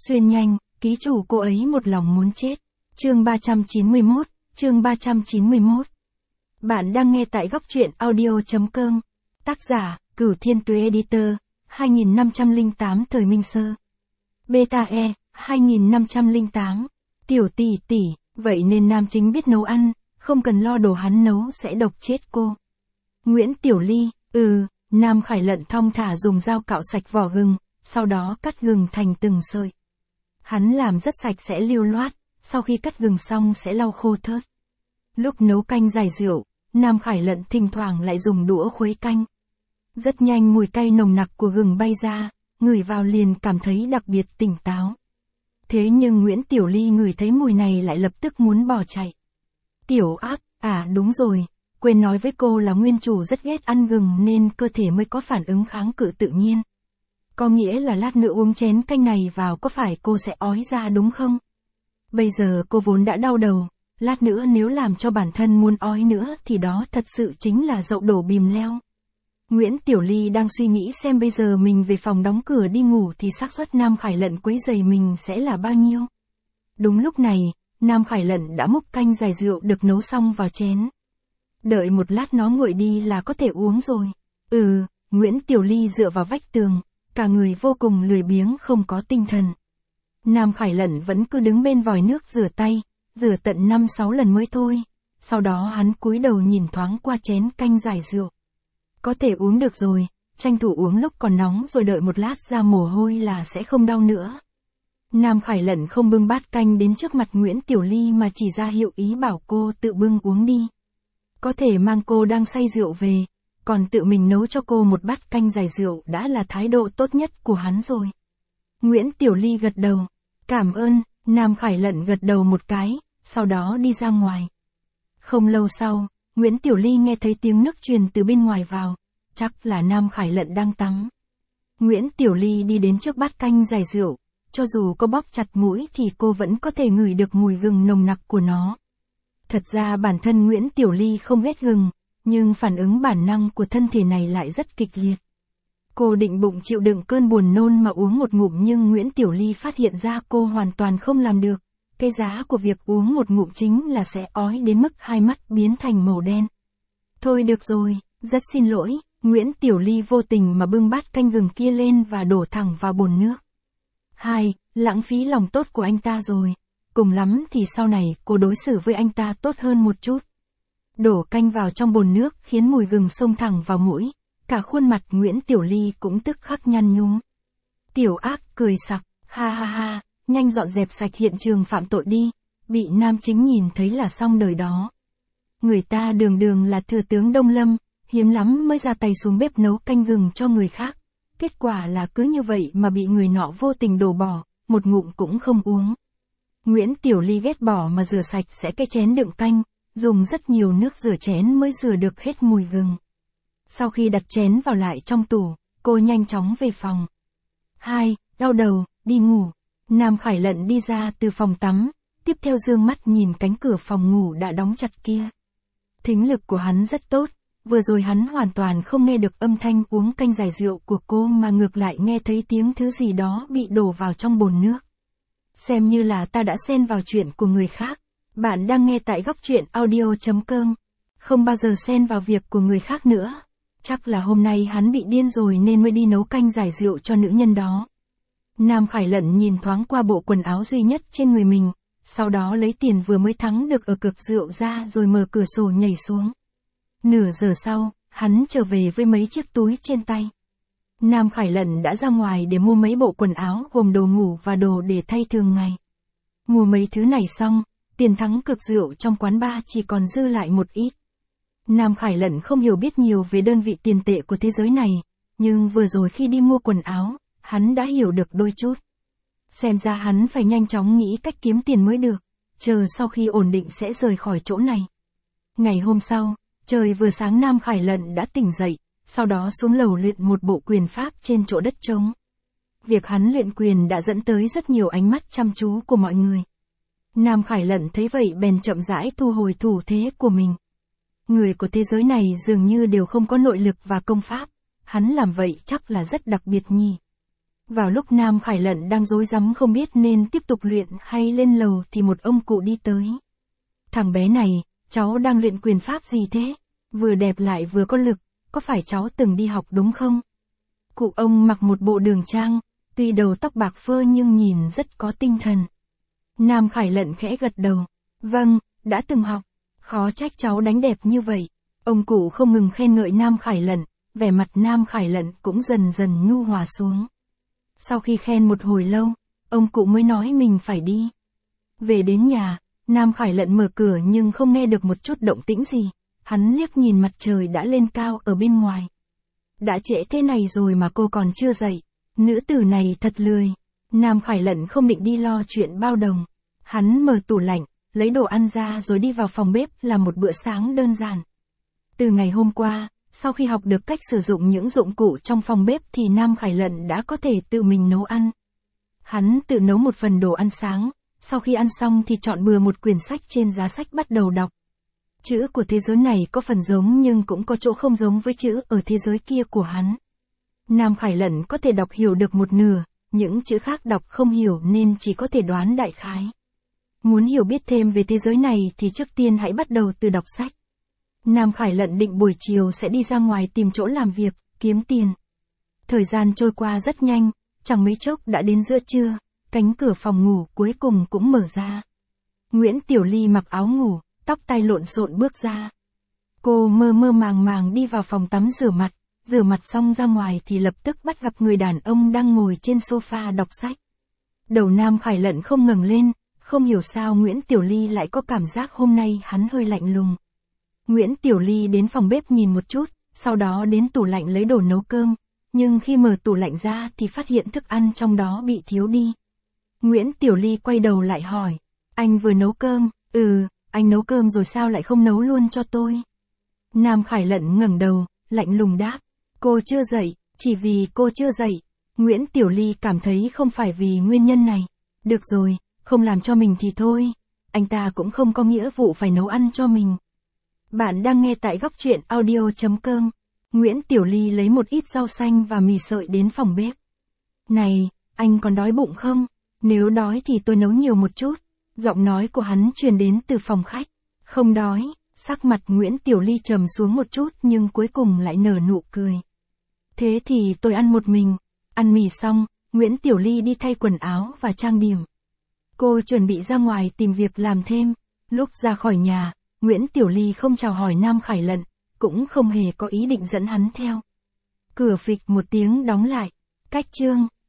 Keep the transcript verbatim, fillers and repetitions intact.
Xuyên nhanh, ký chủ cô ấy một lòng muốn chết. Chương ba trăm chín mươi mốt, chương ba trăm chín mươi mốt. Bạn đang nghe tại góc truyện audio.com. Tác giả, Cửu Thiên Tuế Editor, hai nghìn năm trăm lẻ tám Thời Minh Sơ. Beta E, hai nghìn năm trăm lẻ tám. Tiểu tỷ tỷ, vậy nên nam chính biết nấu ăn, không cần lo đồ hắn nấu sẽ độc chết cô. Nguyễn Tiểu Ly, ừ, Nam Khải Lận thong thả dùng dao cạo sạch vỏ gừng, sau đó cắt gừng thành từng sợi. Hắn làm rất sạch sẽ lưu loát, sau khi cắt gừng xong sẽ lau khô thớt. Lúc nấu canh giải rượu, Nam Khải Lận thỉnh thoảng lại dùng đũa khuấy canh. Rất nhanh mùi cay nồng nặc của gừng bay ra, ngửi vào liền cảm thấy đặc biệt tỉnh táo. Thế nhưng Nguyễn Tiểu Ly ngửi thấy mùi này lại lập tức muốn bỏ chạy. Tiểu ác, à đúng rồi, quên nói với cô là nguyên chủ rất ghét ăn gừng nên cơ thể mới có phản ứng kháng cự tự nhiên. Có nghĩa là lát nữa uống chén canh này vào có phải cô sẽ ói ra đúng không? Bây giờ cô vốn đã đau đầu, lát nữa nếu làm cho bản thân muốn ói nữa thì đó thật sự chính là dậu đổ bìm leo. Nguyễn Tiểu Ly đang suy nghĩ xem bây giờ mình về phòng đóng cửa đi ngủ thì xác suất Nam Khải Lận quấy rầy mình sẽ là bao nhiêu. Đúng lúc này, Nam Khải Lận đã múc canh giải rượu được nấu xong vào chén. Đợi một lát nó nguội đi là có thể uống rồi. Ừ, Nguyễn Tiểu Ly dựa vào vách tường, cả người vô cùng lười biếng không có tinh thần. Nam Khải Lận vẫn cứ đứng bên vòi nước rửa tay, rửa tận năm sáu lần mới thôi. Sau đó hắn cúi đầu nhìn thoáng qua chén canh giải rượu. Có thể uống được rồi, tranh thủ uống lúc còn nóng rồi đợi một lát ra mồ hôi là sẽ không đau nữa. Nam Khải Lận không bưng bát canh đến trước mặt Nguyễn Tiểu Ly mà chỉ ra hiệu ý bảo cô tự bưng uống đi. Có thể mang cô đang say rượu về, còn tự mình nấu cho cô một bát canh giải rượu đã là thái độ tốt nhất của hắn rồi. Nguyễn Tiểu Ly gật đầu. Cảm ơn, Nam Khải Lận gật đầu một cái, sau đó đi ra ngoài. Không lâu sau, Nguyễn Tiểu Ly nghe thấy tiếng nước truyền từ bên ngoài vào, chắc là Nam Khải Lận đang tắm. Nguyễn Tiểu Ly đi đến trước bát canh giải rượu, cho dù có bóp chặt mũi thì cô vẫn có thể ngửi được mùi gừng nồng nặc của nó. Thật ra bản thân Nguyễn Tiểu Ly không ghét gừng, nhưng phản ứng bản năng của thân thể này lại rất kịch liệt. Cô định bụng chịu đựng cơn buồn nôn mà uống một ngụm nhưng Nguyễn Tiểu Ly phát hiện ra cô hoàn toàn không làm được. Cái giá của việc uống một ngụm chính là sẽ ói đến mức hai mắt biến thành màu đen. Thôi được rồi, rất xin lỗi, Nguyễn Tiểu Ly vô tình mà bưng bát canh gừng kia lên và đổ thẳng vào bồn nước. Hai, lãng phí lòng tốt của anh ta rồi. Cùng lắm thì sau này cô đối xử với anh ta tốt hơn một chút. Đổ canh vào trong bồn nước khiến mùi gừng xông thẳng vào mũi. Cả khuôn mặt Nguyễn Tiểu Ly cũng tức khắc nhăn nhúm. Tiểu ác cười sặc, ha ha ha, nhanh dọn dẹp sạch hiện trường phạm tội đi, bị nam chính nhìn thấy là xong đời đó. Người ta đường đường là thừa tướng Đông Lâm, hiếm lắm mới ra tay xuống bếp nấu canh gừng cho người khác. Kết quả là cứ như vậy mà bị người nọ vô tình đổ bỏ, một ngụm cũng không uống. Nguyễn Tiểu Ly ghét bỏ mà rửa sạch sẽ cái chén đựng canh, dùng rất nhiều nước rửa chén mới rửa được hết mùi gừng. Sau khi đặt chén vào lại trong tủ, cô nhanh chóng về phòng. Hai, đau đầu, đi ngủ. Nam Khải Lận đi ra từ phòng tắm, tiếp theo dương mắt nhìn cánh cửa phòng ngủ đã đóng chặt kia. Thính lực của hắn rất tốt, vừa rồi hắn hoàn toàn không nghe được âm thanh uống canh giải rượu của cô mà ngược lại nghe thấy tiếng thứ gì đó bị đổ vào trong bồn nước. Xem như là ta đã xen vào chuyện của người khác. Bạn đang nghe tại góc truyện audio.com. Không bao giờ xen vào việc của người khác nữa. Chắc là hôm nay hắn bị điên rồi nên mới đi nấu canh giải rượu cho nữ nhân đó. Nam Khải Lận nhìn thoáng qua bộ quần áo duy nhất trên người mình, sau đó lấy tiền vừa mới thắng được ở cược rượu ra rồi mở cửa sổ nhảy xuống. Nửa giờ sau, hắn trở về với mấy chiếc túi trên tay. Nam Khải Lận đã ra ngoài để mua mấy bộ quần áo gồm đồ ngủ và đồ để thay thường ngày. Mua mấy thứ này xong, tiền thắng cược rượu trong quán bar chỉ còn dư lại một ít. Nam Khải Lận không hiểu biết nhiều về đơn vị tiền tệ của thế giới này, nhưng vừa rồi khi đi mua quần áo, hắn đã hiểu được đôi chút. Xem ra hắn phải nhanh chóng nghĩ cách kiếm tiền mới được, chờ sau khi ổn định sẽ rời khỏi chỗ này. Ngày hôm sau, trời vừa sáng Nam Khải Lận đã tỉnh dậy, sau đó xuống lầu luyện một bộ quyền pháp trên chỗ đất trống. Việc hắn luyện quyền đã dẫn tới rất nhiều ánh mắt chăm chú của mọi người. Nam Khải Lận thấy vậy bèn chậm rãi thu hồi thủ thế của mình. Người của thế giới này dường như đều không có nội lực và công pháp, hắn làm vậy chắc là rất đặc biệt nhỉ. Vào lúc Nam Khải Lận đang rối rắm không biết nên tiếp tục luyện hay lên lầu thì một ông cụ đi tới. Thằng bé này, cháu đang luyện quyền pháp gì thế? Vừa đẹp lại vừa có lực, có phải cháu từng đi học đúng không? Cụ ông mặc một bộ đường trang, tuy đầu tóc bạc phơ nhưng nhìn rất có tinh thần. Nam Khải Lận khẽ gật đầu. Vâng, đã từng học. Khó trách cháu đánh đẹp như vậy. Ông cụ không ngừng khen ngợi Nam Khải Lận, vẻ mặt Nam Khải Lận cũng dần dần nhu hòa xuống. Sau khi khen một hồi lâu, ông cụ mới nói mình phải đi. Về đến nhà, Nam Khải Lận mở cửa nhưng không nghe được một chút động tĩnh gì. Hắn liếc nhìn mặt trời đã lên cao ở bên ngoài. Đã trễ thế này rồi mà cô còn chưa dậy. Nữ tử này thật lười. Nam Khải Lận không định đi lo chuyện bao đồng. Hắn mở tủ lạnh, lấy đồ ăn ra rồi đi vào phòng bếp làm một bữa sáng đơn giản. Từ ngày hôm qua, sau khi học được cách sử dụng những dụng cụ trong phòng bếp thì Nam Khải Lận đã có thể tự mình nấu ăn. Hắn tự nấu một phần đồ ăn sáng, sau khi ăn xong thì chọn bừa một quyển sách trên giá sách bắt đầu đọc. Chữ của thế giới này có phần giống nhưng cũng có chỗ không giống với chữ ở thế giới kia của hắn. Nam Khải Lận có thể đọc hiểu được một nửa, những chữ khác đọc không hiểu nên chỉ có thể đoán đại khái. Muốn hiểu biết thêm về thế giới này thì trước tiên hãy bắt đầu từ đọc sách. Nam Khải Lận định buổi chiều sẽ đi ra ngoài tìm chỗ làm việc, kiếm tiền. Thời gian trôi qua rất nhanh, chẳng mấy chốc đã đến giữa trưa, cánh cửa phòng ngủ cuối cùng cũng mở ra. Nguyễn Tiểu Ly mặc áo ngủ, tóc tai lộn xộn bước ra. Cô mơ mơ màng màng đi vào phòng tắm rửa mặt, rửa mặt xong ra ngoài thì lập tức bắt gặp người đàn ông đang ngồi trên sofa đọc sách. Đầu Nam Khải Lận không ngẩng lên, không hiểu sao Nguyễn Tiểu Ly lại có cảm giác hôm nay hắn hơi lạnh lùng. Nguyễn Tiểu Ly đến phòng bếp nhìn một chút, sau đó đến tủ lạnh lấy đồ nấu cơm, nhưng khi mở tủ lạnh ra thì phát hiện thức ăn trong đó bị thiếu đi. Nguyễn Tiểu Ly quay đầu lại hỏi, anh vừa nấu cơm? Ừ, anh nấu cơm rồi sao lại không nấu luôn cho tôi? Nam Khải Lận ngẩng đầu, lạnh lùng đáp, cô chưa dậy, chỉ vì cô chưa dậy. Nguyễn Tiểu Ly cảm thấy không phải vì nguyên nhân này. Được rồi, không làm cho mình thì thôi, anh ta cũng không có nghĩa vụ phải nấu ăn cho mình. Bạn đang nghe tại góc truyện audio chấm com. Nguyễn Tiểu Ly lấy một ít rau xanh và mì sợi đến phòng bếp. Này, anh còn đói bụng không? Nếu đói thì tôi nấu nhiều một chút. Giọng nói của hắn truyền đến từ phòng khách. Không đói, sắc mặt Nguyễn Tiểu Ly trầm xuống một chút nhưng cuối cùng lại nở nụ cười. Thế thì tôi ăn một mình. Ăn mì xong, Nguyễn Tiểu Ly đi thay quần áo và trang điểm. Cô chuẩn bị ra ngoài tìm việc làm thêm. Lúc ra khỏi nhà, Nguyễn Tiểu Ly không chào hỏi Nam Khải Lận, cũng không hề có ý định dẫn hắn theo. Cửa phịch một tiếng đóng lại. Cách chương